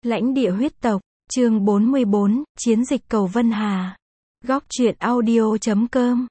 Lãnh địa huyết tộc, chương 44, chiến dịch cầu Vân Hà. Góc truyện audio.com.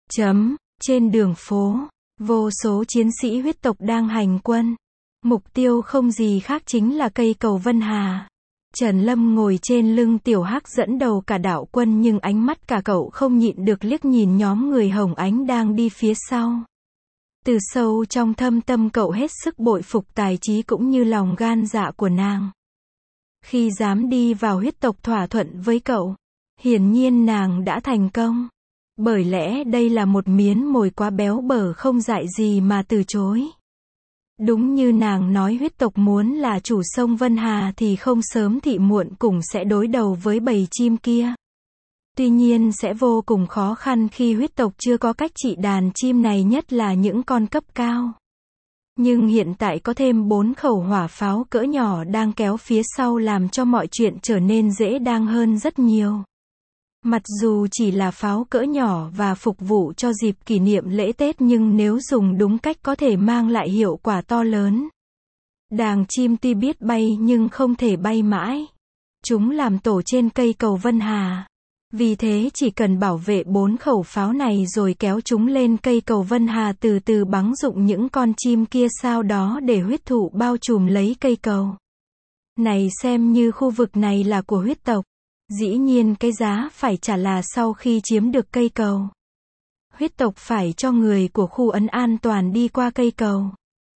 Trên đường phố, vô số chiến sĩ huyết tộc đang hành quân. Mục tiêu không gì khác chính là cây cầu Vân Hà. Trần Lâm ngồi trên lưng Tiểu Hắc dẫn đầu cả đạo quân, nhưng ánh mắt cả cậu không nhịn được liếc nhìn nhóm người Hồng Ánh đang đi phía sau. Từ sâu trong thâm tâm cậu hết sức bội phục tài trí cũng như lòng gan dạ của nàng. Khi dám đi vào huyết tộc thỏa thuận với cậu, hiển nhiên nàng đã thành công. Bởi lẽ đây là một miếng mồi quá béo bở không dại gì mà từ chối. Đúng như nàng nói, huyết tộc muốn là chủ sông Vân Hà thì không sớm thì muộn cũng sẽ đối đầu với bầy chim kia. Tuy nhiên sẽ vô cùng khó khăn khi huyết tộc chưa có cách trị đàn chim này, nhất là những con cấp cao. Nhưng hiện tại có thêm 4 khẩu hỏa pháo cỡ nhỏ đang kéo phía sau làm cho mọi chuyện trở nên dễ dàng hơn rất nhiều. Mặc dù chỉ là pháo cỡ nhỏ và phục vụ cho dịp kỷ niệm lễ Tết, nhưng nếu dùng đúng cách có thể mang lại hiệu quả to lớn. Đàn chim tuy biết bay nhưng không thể bay mãi. Chúng làm tổ trên cây cầu Vân Hà. Vì thế chỉ cần bảo vệ 4 khẩu pháo này rồi kéo chúng lên cây cầu Vân Hà, từ từ bắn dụng những con chim kia, sau đó để huyết thụ bao trùm lấy cây cầu này, xem như khu vực này là của huyết tộc. Dĩ nhiên cái giá phải trả là sau khi chiếm được cây cầu, huyết tộc phải cho người của khu ấn an toàn đi qua cây cầu.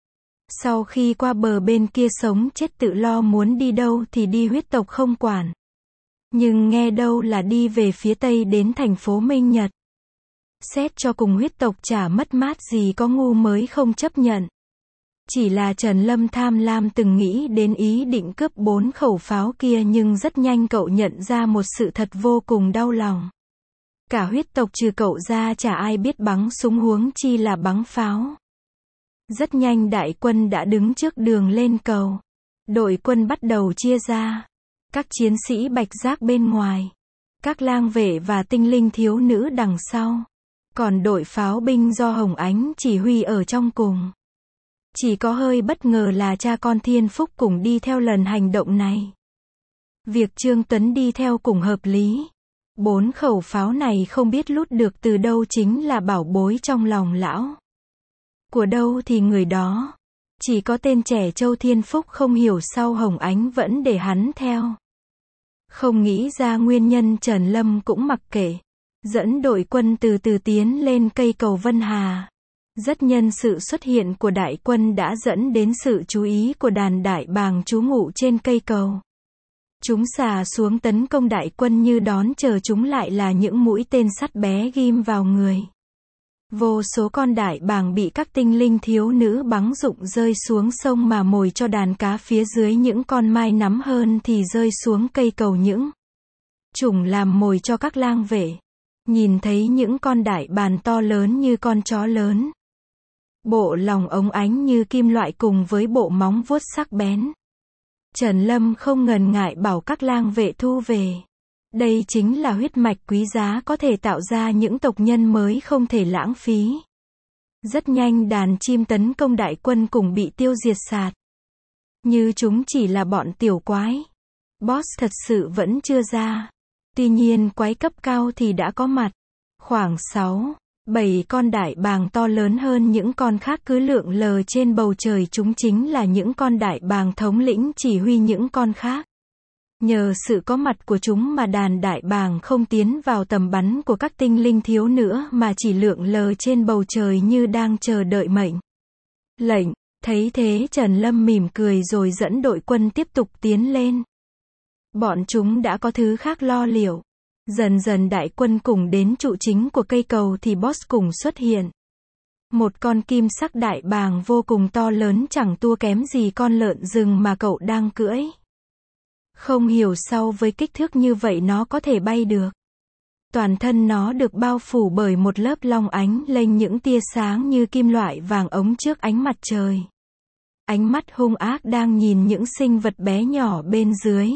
Sau khi qua bờ bên kia sống chết tự lo, muốn đi đâu thì đi, huyết tộc không quản. Nhưng nghe đâu là đi về phía tây đến thành phố Minh Nhật. Xét cho cùng huyết tộc chả mất mát gì, có ngu mới không chấp nhận. Chỉ là Trần Lâm tham lam từng nghĩ đến ý định cướp 4 khẩu pháo kia, nhưng rất nhanh cậu nhận ra một sự thật vô cùng đau lòng. Cả huyết tộc trừ cậu ra chả ai biết bắn súng, huống chi là bắn pháo. Rất nhanh đại quân đã đứng trước đường lên cầu. Đội quân bắt đầu chia ra. Các chiến sĩ bạch giác bên ngoài, các lang vệ và tinh linh thiếu nữ đằng sau. Còn đội pháo binh do Hồng Ánh chỉ huy ở trong cùng. Chỉ có hơi bất ngờ là cha con Thiên Phúc cùng đi theo lần hành động này. Việc Trương Tuấn đi theo cũng hợp lý. 4 khẩu pháo này không biết lút được từ đâu, chính là bảo bối trong lòng lão. Của đâu thì người đó. Chỉ có tên trẻ Châu Thiên Phúc không hiểu sao Hồng Ánh vẫn để hắn theo. Không nghĩ ra nguyên nhân, Trần Lâm cũng mặc kệ. Dẫn đội quân từ từ tiến lên cây cầu Vân Hà. Rất nhân sự xuất hiện của đại quân đã dẫn đến sự chú ý của đàn đại bàng trú ngụ trên cây cầu. Chúng xà xuống tấn công đại quân, như đón chờ chúng lại là những mũi tên sắt bé ghim vào người. Vô số con đại bàng bị các tinh linh thiếu nữ bắn dụng rơi xuống sông, mà mồi cho đàn cá phía dưới những con mai nắm hơn thì rơi xuống cây cầu, những chủng làm mồi cho các lang vệ. Nhìn thấy những con đại bàng to lớn như con chó lớn, bộ lòng ống ánh như kim loại cùng với bộ móng vuốt sắc bén, Trần Lâm không ngần ngại bảo các lang vệ thu về. Đây chính là huyết mạch quý giá có thể tạo ra những tộc nhân mới, không thể lãng phí. Rất nhanh đàn chim tấn công đại quân cùng bị tiêu diệt sạch. Như chúng chỉ là bọn tiểu quái. Boss thật sự vẫn chưa ra. Tuy nhiên quái cấp cao thì đã có mặt. Khoảng 6-7 con đại bàng to lớn hơn những con khác cứ lượn lờ trên bầu trời, chúng chính là những con đại bàng thống lĩnh chỉ huy những con khác. Nhờ sự có mặt của chúng mà đàn đại bàng không tiến vào tầm bắn của các tinh linh thiếu nữa, mà chỉ lượn lờ trên bầu trời như đang chờ đợi mệnh lệnh. Thấy thế Trần Lâm mỉm cười rồi dẫn đội quân tiếp tục tiến lên. Bọn chúng đã có thứ khác lo liệu. Dần dần đại quân cùng đến trụ chính của cây cầu thì boss cùng xuất hiện. Một con kim sắc đại bàng vô cùng to lớn, chẳng thua kém gì con lợn rừng mà cậu đang cưỡi. Không hiểu sao với kích thước như vậy nó có thể bay được. Toàn thân nó được bao phủ bởi một lớp long ánh lênh những tia sáng như kim loại vàng ống trước ánh mặt trời. Ánh mắt hung ác đang nhìn những sinh vật bé nhỏ bên dưới.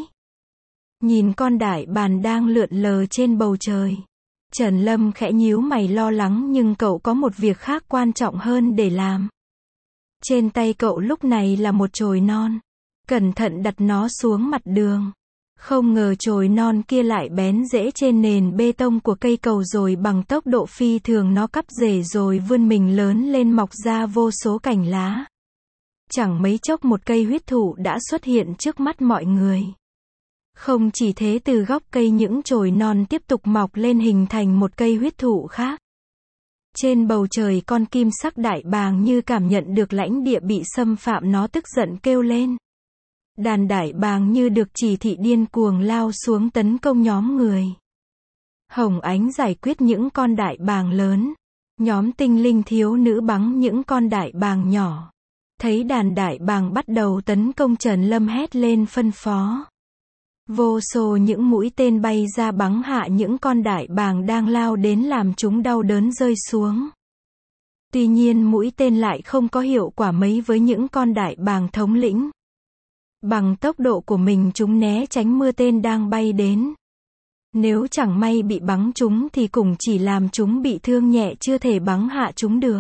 Nhìn con đại bàng đang lượn lờ trên bầu trời, Trần Lâm khẽ nhíu mày lo lắng, nhưng cậu có một việc khác quan trọng hơn để làm. Trên tay cậu lúc này là một chồi non. cẩn thận đặt nó xuống mặt đường. Không ngờ chồi non kia lại bén rễ trên nền bê tông của cây cầu, rồi bằng tốc độ phi thường nó cắp rễ rồi vươn mình lớn lên, mọc ra vô số cành lá. Chẳng mấy chốc một cây huyết thụ đã xuất hiện trước mắt mọi người. Không chỉ thế, từ gốc cây những chồi non tiếp tục mọc lên hình thành một cây huyết thụ khác. Trên bầu trời, con kim sắc đại bàng như cảm nhận được lãnh địa bị xâm phạm, nó tức giận kêu lên. Đàn đại bàng như được chỉ thị điên cuồng lao xuống tấn công nhóm người. Hồng Ánh giải quyết những con đại bàng lớn. Nhóm tinh linh thiếu nữ bắn những con đại bàng nhỏ. Thấy đàn đại bàng bắt đầu tấn công, Trần Lâm hét lên phân phó. Vô số những mũi tên bay ra bắn hạ những con đại bàng đang lao đến, làm chúng đau đớn rơi xuống. Tuy nhiên mũi tên lại không có hiệu quả mấy với những con đại bàng thống lĩnh. Bằng tốc độ của mình, chúng né tránh mưa tên đang bay đến. Nếu chẳng may bị bắn chúng thì cũng chỉ làm chúng bị thương nhẹ, chưa thể bắn hạ chúng được.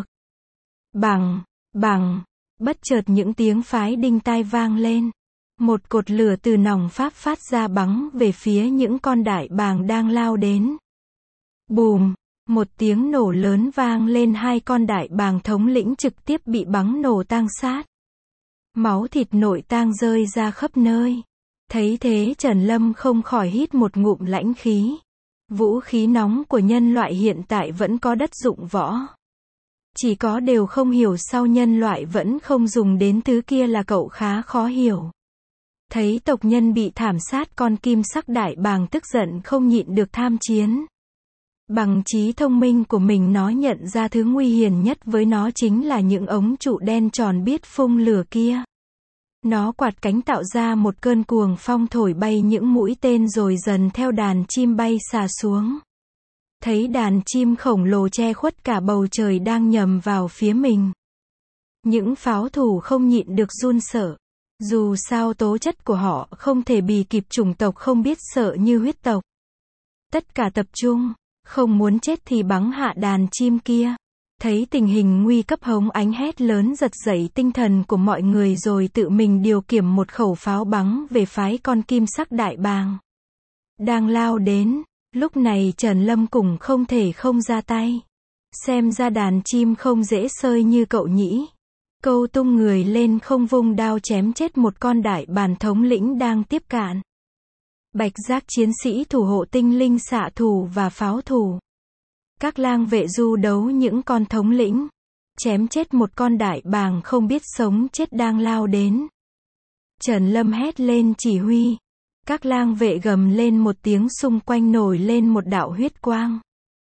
Bằng, bất chợt những tiếng phái đinh tai vang lên. Một cột lửa từ nòng pháp phát ra bắn về phía những con đại bàng đang lao đến. Bùm, một tiếng nổ lớn vang lên, hai con đại bàng thống lĩnh trực tiếp bị bắn nổ tang sát. Máu thịt nội tang rơi ra khắp nơi. Thấy thế, Trần Lâm không khỏi hít một ngụm lãnh khí. Vũ khí nóng của nhân loại hiện tại vẫn có đất dụng võ. Chỉ có điều không hiểu sao nhân loại vẫn không dùng đến thứ kia là cậu khá khó hiểu. Thấy tộc nhân bị thảm sát, con kim sắc đại bàng tức giận không nhịn được tham chiến. Bằng trí thông minh của mình, nó nhận ra thứ nguy hiểm nhất với nó chính là những ống trụ đen tròn biết phun lửa kia. Nó quạt cánh tạo ra một cơn cuồng phong thổi bay những mũi tên, rồi dần theo đàn chim bay xà xuống. Thấy đàn chim khổng lồ che khuất cả bầu trời đang nhằm vào phía mình. Những pháo thủ không nhịn được run sợ. Dù sao tố chất của họ không thể bì kịp chủng tộc không biết sợ như huyết tộc. Tất cả tập trung, không muốn chết thì bắn hạ đàn chim kia. Thấy tình hình nguy cấp, Hồng Ánh hét lớn giật dậy tinh thần của mọi người, rồi tự mình điều khiển một khẩu pháo bắn về phái con kim sắc đại bàng đang lao đến. Lúc này Trần Lâm cũng không thể không ra tay. Xem ra đàn chim không dễ sơi như cậu nhỉ. Câu tung người lên không, vung đao chém chết một con đại bàng thống lĩnh đang tiếp cận. Bạch giác chiến sĩ thủ hộ tinh linh xạ thủ và pháo thủ. Các lang vệ du đấu những con thống lĩnh. Chém chết một con đại bàng không biết sống chết đang lao đến. Trần Lâm hét lên chỉ huy. Các lang vệ gầm lên một tiếng, xung quanh nổi lên một đạo huyết quang.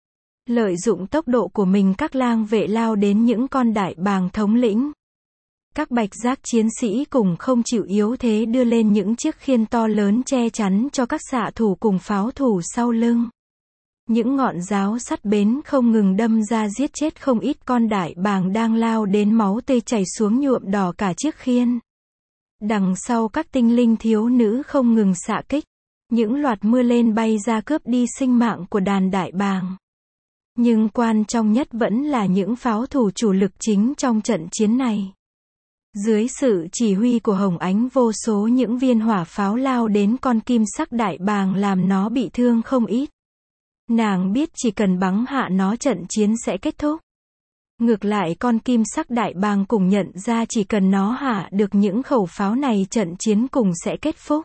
Lợi dụng tốc độ của mình, các lang vệ lao đến những con đại bàng thống lĩnh. Các bạch giác chiến sĩ cùng không chịu yếu thế, đưa lên những chiếc khiên to lớn che chắn cho các xạ thủ cùng pháo thủ sau lưng. Những ngọn giáo sắt bén không ngừng đâm ra, giết chết không ít con đại bàng đang lao đến, máu tươi chảy xuống nhuộm đỏ cả chiếc khiên. Đằng sau, các tinh linh thiếu nữ không ngừng xạ kích. Những loạt mưa lên bay ra cướp đi sinh mạng của đàn đại bàng. Nhưng quan trọng nhất vẫn là những pháo thủ chủ lực chính trong trận chiến này. Dưới sự chỉ huy của Hồng Ánh, vô số những viên hỏa pháo lao đến con kim sắc đại bàng, làm nó bị thương không ít. Nàng biết chỉ cần bắn hạ nó, trận chiến sẽ kết thúc. Ngược lại, con kim sắc đại bàng cũng nhận ra chỉ cần nó hạ được những khẩu pháo này, trận chiến cùng sẽ kết thúc.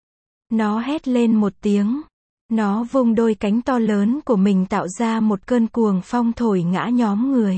Nó hét lên một tiếng. Nó vung đôi cánh to lớn của mình, tạo ra một cơn cuồng phong thổi ngã nhóm người.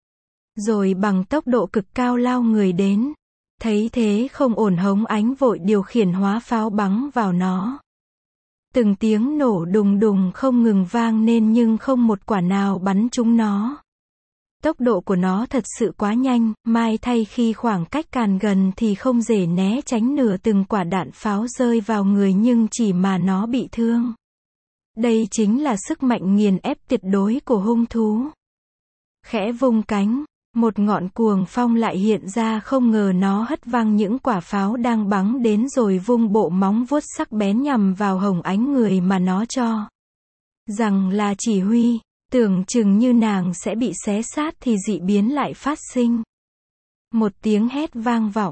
Rồi bằng tốc độ cực cao lao người đến. Thấy thế không ổn, Hồng Ánh vội điều khiển hóa pháo bắn vào nó. Từng tiếng nổ đùng đùng không ngừng vang lên, nhưng không một quả nào bắn trúng nó. Tốc độ của nó thật sự quá nhanh, may thay khi khoảng cách càng gần thì không dễ né tránh nửa từng quả đạn pháo rơi vào người, nhưng chỉ mà nó bị thương. Đây chính là sức mạnh nghiền ép tuyệt đối của hung thú. Khẽ vung cánh, một ngọn cuồng phong lại hiện ra, không ngờ nó hất văng những quả pháo đang bắn đến, rồi vung bộ móng vuốt sắc bén nhằm vào Hồng Ánh, người mà nó cho rằng là chỉ huy. Tưởng chừng như nàng sẽ bị xé xác thì dị biến lại phát sinh. Một tiếng hét vang vọng.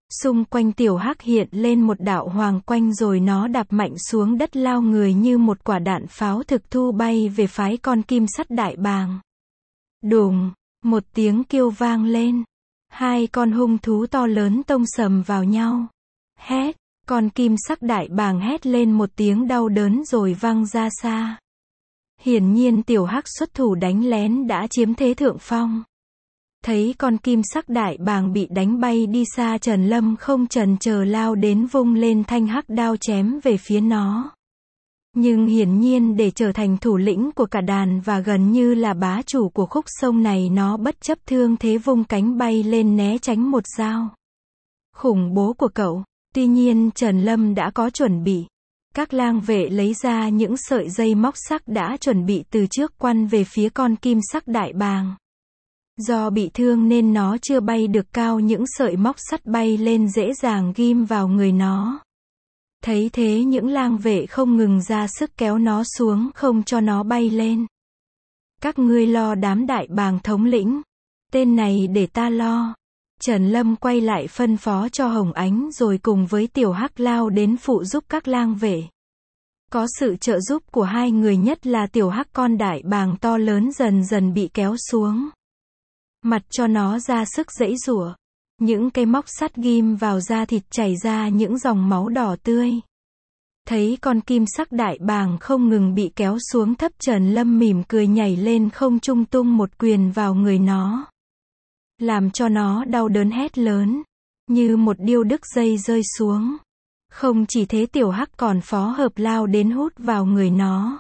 Xung quanh tiểu hắc hiện lên một đạo hoàng quanh rồi nó đạp mạnh xuống đất lao người như một quả đạn pháo thực thu bay về phái con kim sắt đại bàng. Đùng, một tiếng kêu vang lên. Hai con hung thú to lớn tông sầm vào nhau. Hét, con kim sắc đại bàng hét lên một tiếng đau đớn rồi văng ra xa. Hiển nhiên tiểu hắc xuất thủ đánh lén đã chiếm thế thượng phong. Thấy con kim sắc đại bàng bị đánh bay đi xa, Trần Lâm không chần chờ lao đến vung lên thanh hắc đao chém về phía nó. Nhưng hiển nhiên để trở thành thủ lĩnh của cả đàn và gần như là bá chủ của khúc sông này, nó bất chấp thương thế vung cánh bay lên né tránh một dao khủng bố của cậu. Tuy nhiên Trần Lâm đã có chuẩn bị. Các lang vệ lấy ra những sợi dây móc sắc đã chuẩn bị từ trước quăn về phía con kim sắc đại bàng. Do bị thương nên nó chưa bay được cao, những sợi móc sắt bay lên dễ dàng ghim vào người nó. Thấy thế những lang vệ không ngừng ra sức kéo nó xuống không cho nó bay lên. Các ngươi lo đám đại bàng thống lĩnh. Tên này để ta lo. Trần Lâm quay lại phân phó cho Hồng Ánh rồi cùng với tiểu hắc lao đến phụ giúp các lang vệ. Có sự trợ giúp của hai người, nhất là tiểu hắc, con đại bàng to lớn dần dần bị kéo xuống. Mặt cho nó ra sức giãy giụa. Những cây móc sắt ghim vào da thịt chảy ra những dòng máu đỏ tươi. Thấy con kim sắc đại bàng không ngừng bị kéo xuống thấp, Trần Lâm mỉm cười nhảy lên không trung tung một quyền vào người nó. Làm cho nó đau đớn hét lớn. Như một điêu đứt dây rơi xuống. Không chỉ thế, tiểu hắc còn phó hợp lao đến hút vào người nó.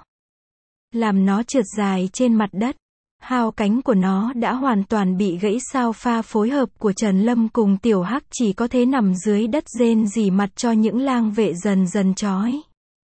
Làm nó trượt dài trên mặt đất. Hao cánh của nó đã hoàn toàn bị gãy, sao pha phối hợp của Trần Lâm cùng tiểu hắc chỉ có thể nằm dưới đất rên rỉ, mặt cho những lang vệ dần dần trói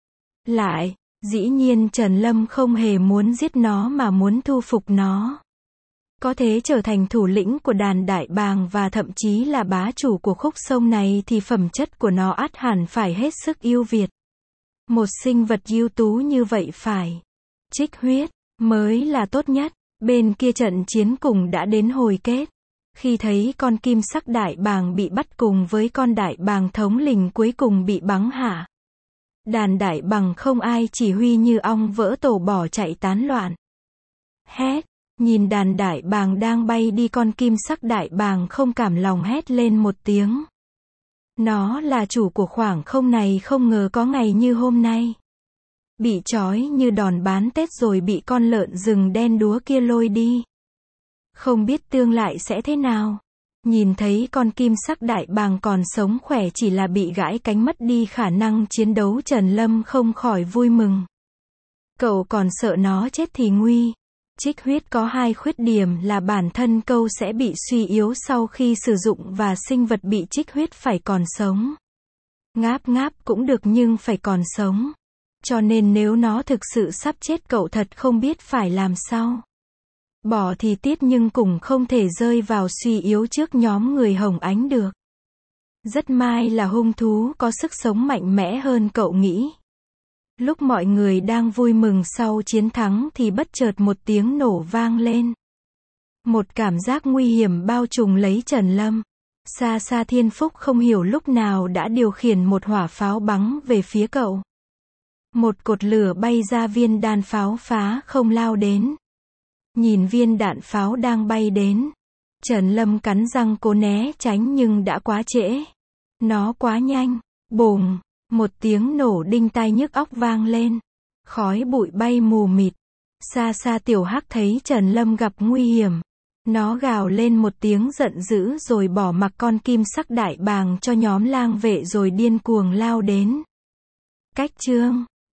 lại. Dĩ nhiên Trần Lâm không hề muốn giết nó mà muốn thu phục nó. Có thể trở thành thủ lĩnh của đàn đại bàng và thậm chí là bá chủ của khúc sông này thì phẩm chất của nó ắt hẳn phải hết sức ưu việt. Một sinh vật ưu tú như vậy phải trích huyết mới là tốt nhất. Bên kia trận chiến cùng đã đến hồi kết. Khi thấy con kim sắc đại bàng bị bắt cùng với con đại bàng thống lĩnh cuối cùng bị bắn hạ, đàn đại bàng không ai chỉ huy như ong vỡ tổ bỏ chạy tán loạn. Hét, nhìn đàn đại bàng đang bay đi, con kim sắc đại bàng không cảm lòng hét lên một tiếng. Nó là chủ của khoảng không này, không ngờ có ngày như hôm nay. Bị trói như đòn bán Tết rồi bị con lợn rừng đen đúa kia lôi đi. Không biết tương lai sẽ thế nào. Nhìn thấy con kim sắc đại bàng còn sống khỏe, chỉ là bị gãy cánh mất đi khả năng chiến đấu, Trần Lâm không khỏi vui mừng. Cậu còn sợ nó chết thì nguy. Trích huyết có hai khuyết điểm là bản thân câu sẽ bị suy yếu sau khi sử dụng và sinh vật bị trích huyết phải còn sống. Ngáp ngáp cũng được nhưng phải còn sống. Cho nên nếu nó thực sự sắp chết, cậu thật không biết phải làm sao. Bỏ thì tiếc nhưng cũng không thể rơi vào suy yếu trước nhóm người Hồng Ánh được. Rất may là hung thú có sức sống mạnh mẽ hơn cậu nghĩ. Lúc mọi người đang vui mừng sau chiến thắng thì bất chợt một tiếng nổ vang lên. Một cảm giác nguy hiểm bao trùm lấy Trần Lâm. Xa xa Thiên Phúc không hiểu lúc nào đã điều khiển một hỏa pháo bắn về phía cậu. Một cột lửa bay ra, viên đạn pháo phá không lao đến. Nhìn viên đạn pháo đang bay đến, Trần Lâm cắn răng cố né tránh nhưng đã quá trễ. Nó quá nhanh. Bùng, một tiếng nổ đinh tai nhức óc vang lên. Khói bụi bay mù mịt. Xa xa tiểu hắc thấy Trần Lâm gặp nguy hiểm. Nó gào lên một tiếng giận dữ rồi bỏ mặc con kim sắc đại bàng cho nhóm lang vệ rồi điên cuồng lao đến. Cách chương